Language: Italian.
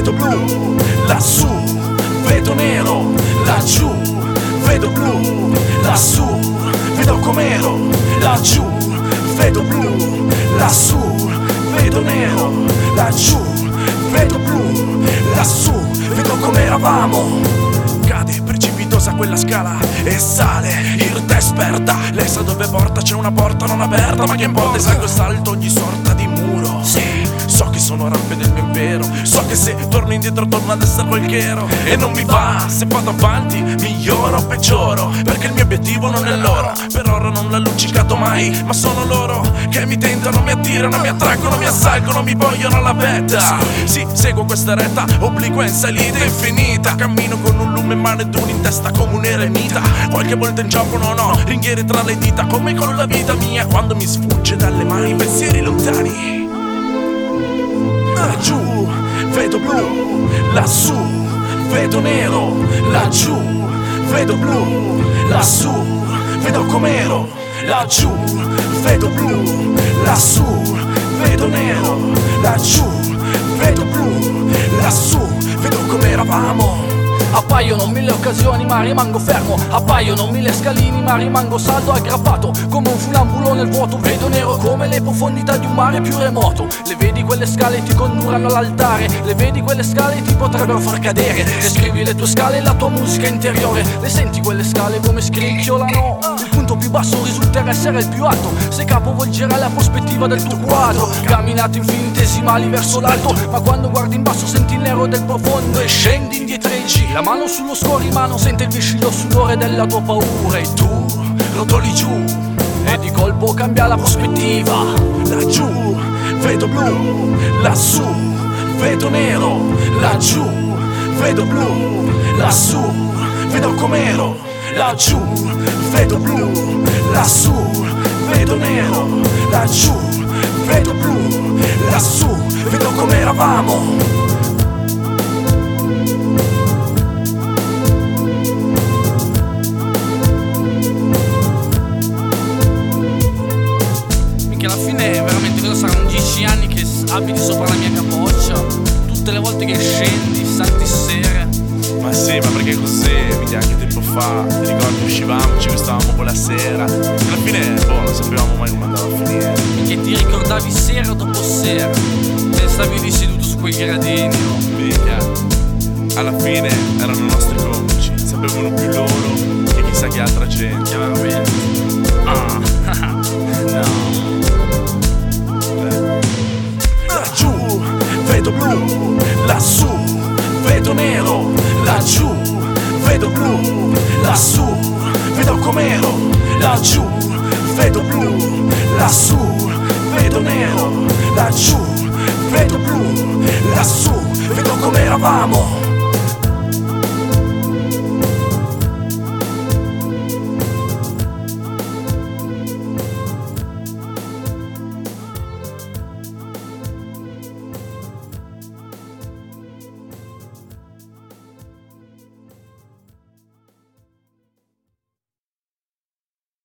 vedo blu, lassù, vedo nero, laggiù, vedo blu, lassù, vedo com'ero, laggiù, vedo blu, lassù, vedo nero, laggiù, vedo blu, lassù, vedo com'eravamo. Cade precipitosa quella scala e sale, irta esperta. Lei sa dove porta, c'è una porta non aperta, ma che importa, salgo e salto ogni sorta di muro. Sì, so che sono rampe del mio impero, so che se torno indietro torno ad essere qualchero. E non mi va, se vado avanti miglioro o peggioro, perché il mio obiettivo non è loro. Per ora non l'ha luccicato mai, ma sono loro che mi tentano, mi attirano, mi attraggono, mi assalgono, mi vogliono alla vetta. Sì, seguo questa retta obliqua in salita infinita, cammino con un lume in mano ed uno in testa come un eremita. Qualche volta in gioco non ho ringhiere tra le dita, come con la vita mia quando mi sfugge dalle mani pensieri lontani. Laggiù vedo blu, lassù vedo nero, laggiù vedo blu, lassù vedo com'ero, laggiù vedo blu, lassù vedo nero, laggiù vedo blu, lassù vedo com'eravamo. Appaiono mille occasioni ma rimango fermo, appaiono mille scalini ma rimango saldo aggrappato come un funambulo nel vuoto. Vedo nero come le profondità di un mare più remoto. Le vedi quelle scale e ti condurranno all'altare, le vedi quelle scale e ti potrebbero far cadere. Descrivi le tue scale e la tua musica interiore, le senti quelle scale come scricchiolano. Il punto più basso risulterà essere il più alto, se capovolgerai la prospettiva del tuo quadro. Camminate infinitesimali verso l'alto, ma quando guardi in basso senti il nero del profondo e scendi indietreggi. La mano sullo scuore in mano, sente il viscido sudore della tua paura e tu rotoli giù e di colpo cambia la prospettiva. Laggiù vedo blu, lassù vedo nero, laggiù vedo blu, lassù vedo com'ero, laggiù vedo blu, lassù vedo nero, laggiù vedo blu, lassù vedo com'eravamo. Che alla fine veramente cosa saranno 10 anni che abiti sopra la mia capoccia, tutte le volte che scendi, santi sere. Ma sì, ma perché così, mica anche tempo fa, ti ricordi, uscivamo, ci gustavamo con la sera, alla fine, non sapevamo mai come andava a finire. Che ti ricordavi sera dopo sera, te stavi lì seduto su quei gradini. Mica, alla fine erano i nostri comici, sapevano più loro che chissà che altra gente. Veramente. No. Laggiù vedo blu, lassù vedo nero, laggiù vedo blu, lassù vedo com'ero, laggiù vedo blu, lassù vedo nero, laggiù vedo blu, lassù vedo com'eravamo.